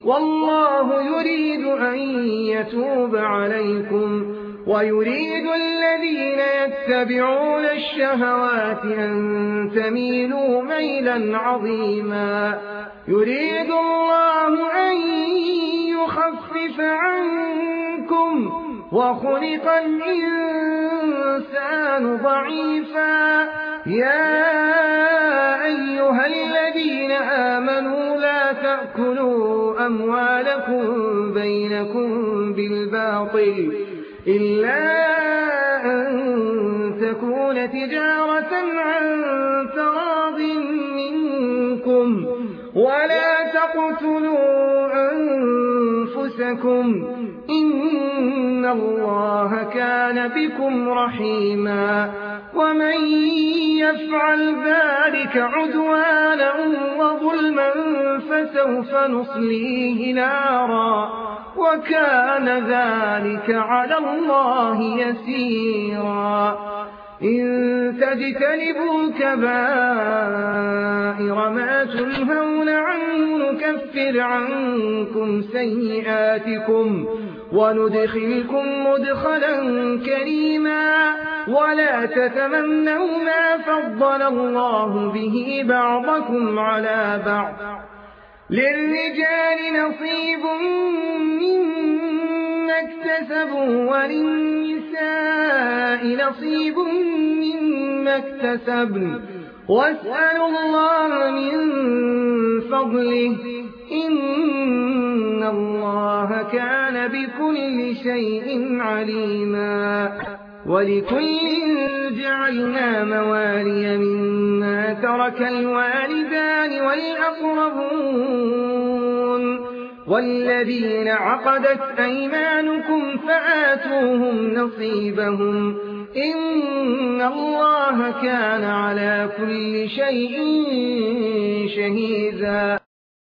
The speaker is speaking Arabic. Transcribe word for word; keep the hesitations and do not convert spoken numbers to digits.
والله يريد أن يتوب عليكم ويريد الذين يتبعون الشهوات أن تميلوا ميلا عظيما. يريد الله أن يخفف عنكم وخلق الإنسان ضعيفا. يا أيها الذين آمنوا لا تأكلوا أموالكم بينكم بالباطل إلا أن تكون تجارة عن تراض منكم ولا تقتلوا أنفسكم إن الله كان بكم رحيما. ومن يفعل ذلك عدوانا وظلما فسوف نصليه نارا وكان ذلك على الله يسيرا. إن تجتنبوا كبائر ما تنهون عنه نكفر عنكم سيئاتكم وندخلكم مدخلا كريما. ولا تتمنوا ما فضل الله به بعضكم على بعض. للرجال نصيب مما اكتسبوا وللنساء نصيب مما اكتسبن واسألوا الله من فضله إن الله كان بكل شيء عليما. ولكل جعلنا موالي مما ترك الوالدان والأقربون والذين عقدت أيمانكم فآتوهم نصيبهم إن الله كان على كل شيء شهيدا.